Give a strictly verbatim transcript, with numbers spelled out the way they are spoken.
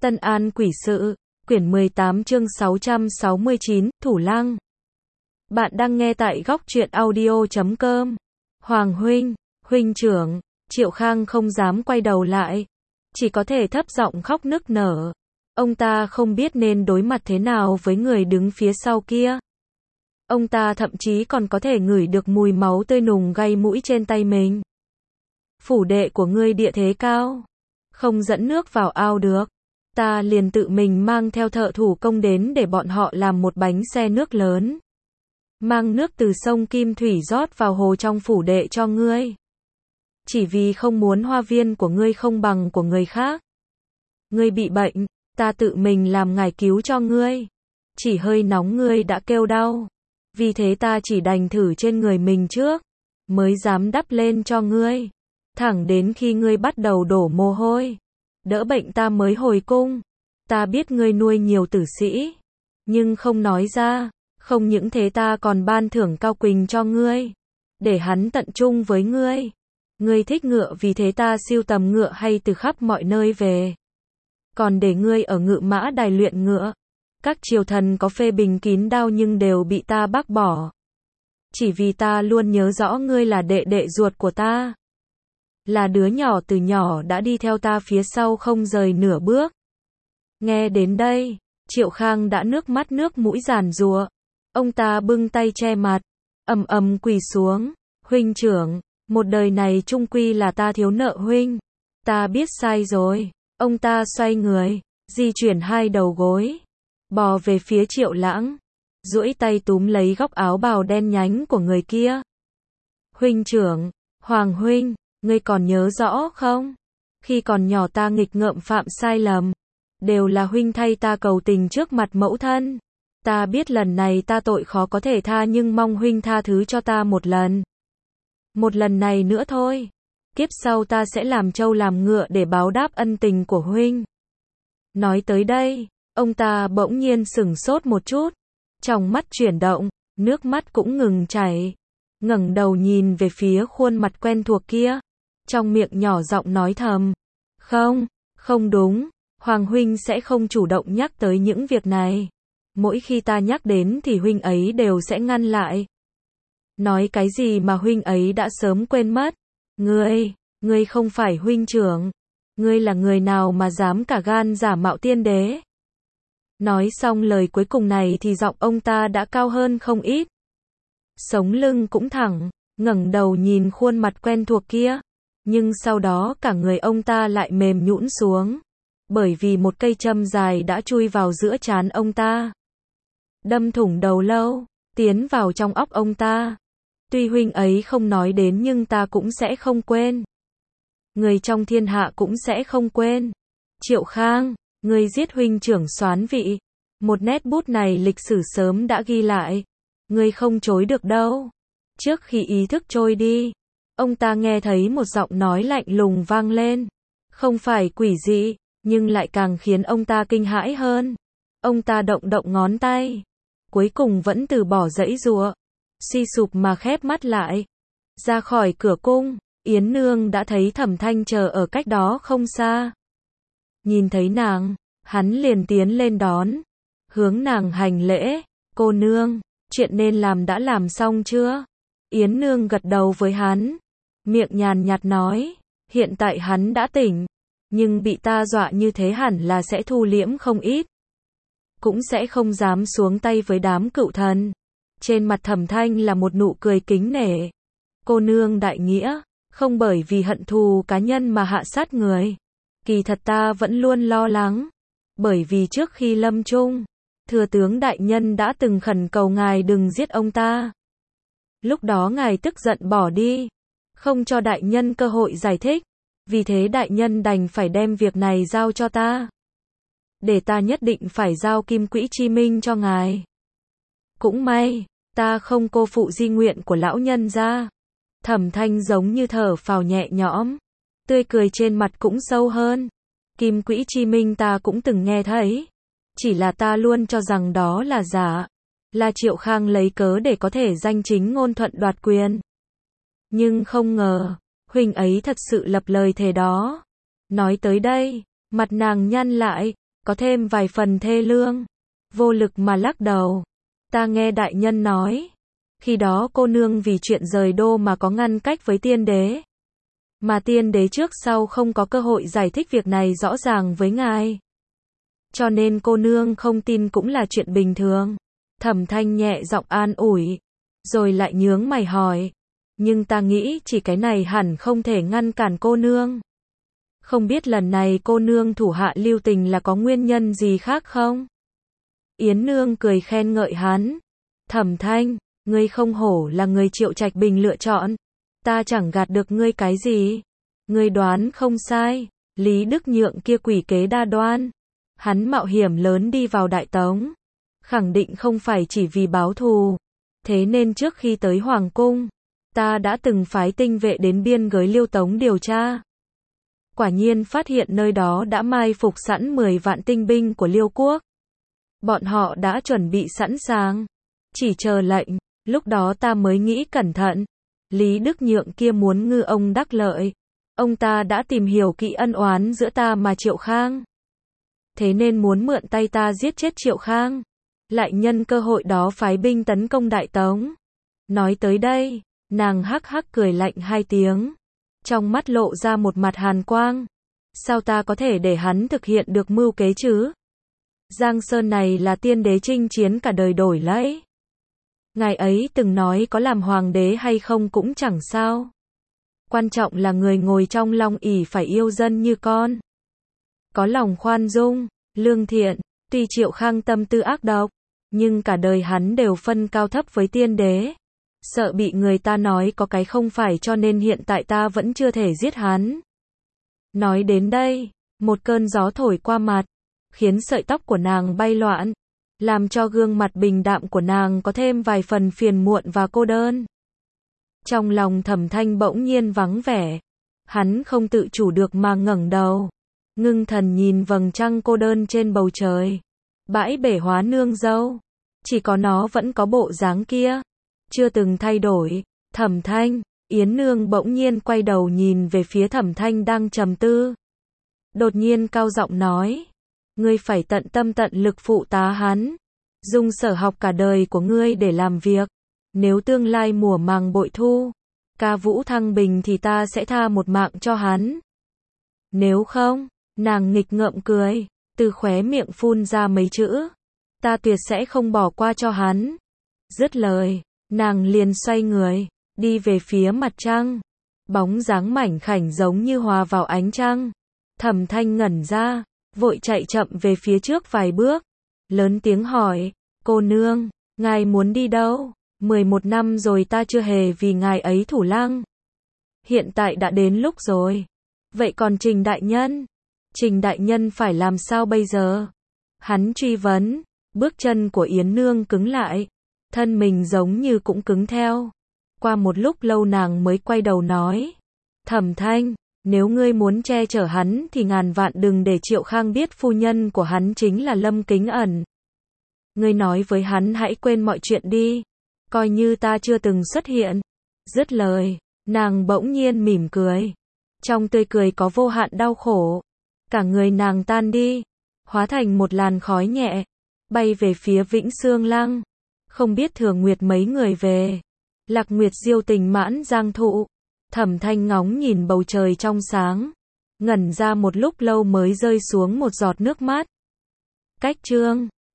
Tân An Quỷ Sự, quyển mười tám chương sáu trăm sáu mươi chín, Thủ Lăng. Bạn đang nghe tại góc truyện audio chấm com. Hoàng huynh, huynh trưởng, Triệu Khang không dám quay đầu lại, chỉ có thể thấp giọng khóc nức nở. Ông ta không biết nên đối mặt thế nào với người đứng phía sau kia. Ông ta thậm chí còn có thể ngửi được mùi máu tươi nùng gây mũi trên tay mình. Phủ đệ của ngươi địa thế cao, không dẫn nước vào ao được. Ta liền tự mình mang theo thợ thủ công đến để bọn họ làm một bánh xe nước lớn. Mang nước từ sông Kim Thủy rót vào hồ trong phủ đệ cho ngươi. Chỉ vì không muốn hoa viên của ngươi không bằng của người khác. Ngươi bị bệnh, ta tự mình làm ngải cứu cho ngươi. Chỉ hơi nóng ngươi đã kêu đau. Vì thế ta chỉ đành thử trên người mình trước, mới dám đắp lên cho ngươi. Thẳng đến khi ngươi bắt đầu đổ mồ hôi, đỡ bệnh ta mới hồi cung. Ta biết ngươi nuôi nhiều tử sĩ, nhưng không nói ra. Không những thế ta còn ban thưởng Cao Quỳnh cho ngươi, để hắn tận trung với ngươi. Ngươi thích ngựa vì thế ta sưu tầm ngựa hay từ khắp mọi nơi về. Còn để ngươi ở Ngự Mã Đài luyện ngựa. Các triều thần có phê bình kín đao nhưng đều bị ta bác bỏ. Chỉ vì ta luôn nhớ rõ ngươi là đệ đệ ruột của ta. Là đứa nhỏ từ nhỏ đã đi theo ta phía sau không rời nửa bước. Nghe đến đây, Triệu Khang đã nước mắt nước mũi giàn giụa. Ông ta bưng tay che mặt, ầm ầm quỳ xuống. Huynh trưởng, một đời này chung quy là ta thiếu nợ huynh. Ta biết sai rồi. Ông ta xoay người, di chuyển hai đầu gối, bò về phía Triệu Lãng, duỗi tay túm lấy góc áo bào đen nhánh của người kia. Huynh trưởng, Hoàng huynh, ngươi còn nhớ rõ không? Khi còn nhỏ ta nghịch ngợm phạm sai lầm, đều là huynh thay ta cầu tình trước mặt mẫu thân. Ta biết lần này ta tội khó có thể tha nhưng mong huynh tha thứ cho ta một lần. Một lần này nữa thôi. Kiếp sau ta sẽ làm trâu làm ngựa để báo đáp ân tình của huynh. Nói tới đây, ông ta bỗng nhiên sửng sốt một chút. Trong mắt chuyển động, nước mắt cũng ngừng chảy. Ngẩng đầu nhìn về phía khuôn mặt quen thuộc kia. Trong miệng nhỏ giọng nói thầm. Không, không đúng. Hoàng huynh sẽ không chủ động nhắc tới những việc này. Mỗi khi ta nhắc đến thì huynh ấy đều sẽ ngăn lại. Nói cái gì mà huynh ấy đã sớm quên mất. Ngươi, ngươi không phải huynh trưởng. Ngươi là người nào mà dám cả gan giả mạo tiên đế. Nói xong lời cuối cùng này thì giọng ông ta đã cao hơn không ít. Sống lưng cũng thẳng, ngẩng đầu nhìn khuôn mặt quen thuộc kia. Nhưng sau đó cả người ông ta lại mềm nhũn xuống. Bởi vì một cây châm dài đã chui vào giữa trán ông ta. Đâm thủng đầu lâu, tiến vào trong óc ông ta. Tuy huynh ấy không nói đến nhưng ta cũng sẽ không quên. Người trong thiên hạ cũng sẽ không quên. Triệu Khang, ngươi giết huynh trưởng Soán Vị. Một nét bút này lịch sử sớm đã ghi lại. Ngươi không chối được đâu. Trước khi ý thức trôi đi, ông ta nghe thấy một giọng nói lạnh lùng vang lên. Không phải quỷ dị, nhưng lại càng khiến ông ta kinh hãi hơn. Ông ta động động ngón tay, cuối cùng vẫn từ bỏ giãy giụa, suy sụp mà khép mắt lại. Ra khỏi cửa cung, Yến Nương đã thấy Thẩm Thanh chờ ở cách đó không xa. Nhìn thấy nàng, hắn liền tiến lên đón, hướng nàng hành lễ. Cô nương, chuyện nên làm đã làm xong chưa? Yến Nương gật đầu với hắn, miệng nhàn nhạt nói, hiện tại hắn đã tỉnh, nhưng bị ta dọa như thế hẳn là sẽ thu liễm không ít. Cũng sẽ không dám xuống tay với đám cựu thần. Trên mặt Thẩm Thanh là một nụ cười kính nể. Cô nương đại nghĩa, không bởi vì hận thù cá nhân mà hạ sát người. Kỳ thật ta vẫn luôn lo lắng. Bởi vì trước khi lâm chung, thừa tướng đại nhân đã từng khẩn cầu ngài đừng giết ông ta. Lúc đó ngài tức giận bỏ đi, không cho đại nhân cơ hội giải thích. Vì thế đại nhân đành phải đem việc này giao cho ta. Để ta nhất định phải giao Kim Quỹ Chi Minh cho ngài. Cũng may, ta không cô phụ di nguyện của lão nhân gia. Thẩm Thanh giống như thở phào nhẹ nhõm, tươi cười trên mặt cũng sâu hơn. Kim Quỹ Chi Minh ta cũng từng nghe thấy, chỉ là ta luôn cho rằng đó là giả, là Triệu Khang lấy cớ để có thể danh chính ngôn thuận đoạt quyền. Nhưng không ngờ, huynh ấy thật sự lập lời thề đó. Nói tới đây, mặt nàng nhăn lại, có thêm vài phần thê lương, vô lực mà lắc đầu. Ta nghe đại nhân nói, khi đó cô nương vì chuyện rời đô mà có ngăn cách với tiên đế. Mà tiên đế trước sau không có cơ hội giải thích việc này rõ ràng với ngài. Cho nên cô nương không tin cũng là chuyện bình thường. Thẩm Thanh nhẹ giọng an ủi, rồi lại nhướng mày hỏi. Nhưng ta nghĩ chỉ cái này hẳn không thể ngăn cản cô nương. Không biết lần này cô nương thủ hạ lưu tình là có nguyên nhân gì khác không? Yến Nương cười khen ngợi hắn. Thẩm Thanh, ngươi không hổ là người Triệu Trạch Bình lựa chọn. Ta chẳng gạt được ngươi cái gì. Ngươi đoán không sai, Lý Đức Nhượng kia quỷ kế đa đoan. Hắn mạo hiểm lớn đi vào Đại Tống. Khẳng định không phải chỉ vì báo thù. Thế nên trước khi tới Hoàng Cung, ta đã từng phái tinh vệ đến biên giới Liêu Tống điều tra. Quả nhiên phát hiện nơi đó đã mai phục sẵn mười vạn tinh binh của Liêu Quốc. Bọn họ đã chuẩn bị sẵn sàng, chỉ chờ lệnh. Lúc đó ta mới nghĩ cẩn thận. Lý Đức Nhượng kia muốn ngư ông đắc lợi. Ông ta đã tìm hiểu kỹ ân oán giữa ta mà Triệu Khang. Thế nên muốn mượn tay ta giết chết Triệu Khang. Lại nhân cơ hội đó phái binh tấn công Đại Tống. Nói tới đây, nàng hắc hắc cười lạnh hai tiếng. Trong mắt lộ ra một mặt hàn quang. Sao ta có thể để hắn thực hiện được mưu kế chứ? Giang Sơn này là tiên đế chinh chiến cả đời đổi lấy. Ngài ấy từng nói có làm hoàng đế hay không cũng chẳng sao. Quan trọng là người ngồi trong long ỷ phải yêu dân như con. Có lòng khoan dung, lương thiện, tuy Triệu Khang tâm tư ác độc, nhưng cả đời hắn đều phân cao thấp với tiên đế. Sợ bị người ta nói có cái không phải cho nên hiện tại ta vẫn chưa thể giết hắn. Nói đến đây, một cơn gió thổi qua mặt, khiến sợi tóc của nàng bay loạn, làm cho gương mặt bình đạm của nàng có thêm vài phần phiền muộn và cô đơn. Trong lòng Thẩm Thanh bỗng nhiên vắng vẻ, hắn không tự chủ được mà ngẩng đầu, ngưng thần nhìn vầng trăng cô đơn trên bầu trời. Bãi bể Hóa Nương dâu, chỉ có nó vẫn có bộ dáng kia, chưa từng thay đổi. Thẩm Thanh, Yến Nương bỗng nhiên quay đầu nhìn về phía Thẩm Thanh đang trầm tư. Đột nhiên cao giọng nói, ngươi phải tận tâm tận lực phụ tá hắn, dùng sở học cả đời của ngươi để làm việc. Nếu tương lai mùa màng bội thu, ca vũ thăng bình thì ta sẽ tha một mạng cho hắn. Nếu không, nàng nghịch ngợm cười, từ khóe miệng phun ra mấy chữ, ta tuyệt sẽ không bỏ qua cho hắn. Dứt lời, nàng liền xoay người, đi về phía mặt trăng. Bóng dáng mảnh khảnh giống như hòa vào ánh trăng. Thẩm Thanh ngẩn ra, vội chạy chậm về phía trước vài bước, lớn tiếng hỏi, cô nương, ngài muốn đi đâu? mười một năm rồi ta chưa hề vì ngài ấy thủ lăng. Hiện tại đã đến lúc rồi. Vậy còn Trình đại nhân? Trình đại nhân phải làm sao bây giờ? Hắn truy vấn, bước chân của Yến Nương cứng lại, thân mình giống như cũng cứng theo. Qua một lúc lâu nàng mới quay đầu nói, Thẩm Thanh, nếu ngươi muốn che chở hắn thì ngàn vạn đừng để Triệu Khang biết phu nhân của hắn chính là Lâm Kính Ẩn. Ngươi nói với hắn hãy quên mọi chuyện đi, coi như ta chưa từng xuất hiện. Dứt lời, nàng bỗng nhiên mỉm cười. Trong tươi cười có vô hạn đau khổ. Cả người nàng tan đi, hóa thành một làn khói nhẹ, bay về phía Vĩnh Xương Lăng. Không biết Thường Nguyệt mấy người về. Lạc Nguyệt diêu tình mãn giang thụ. Thẩm Thanh ngóng nhìn bầu trời trong sáng, ngẩn ra một lúc lâu mới rơi xuống một giọt nước mắt. Cách chương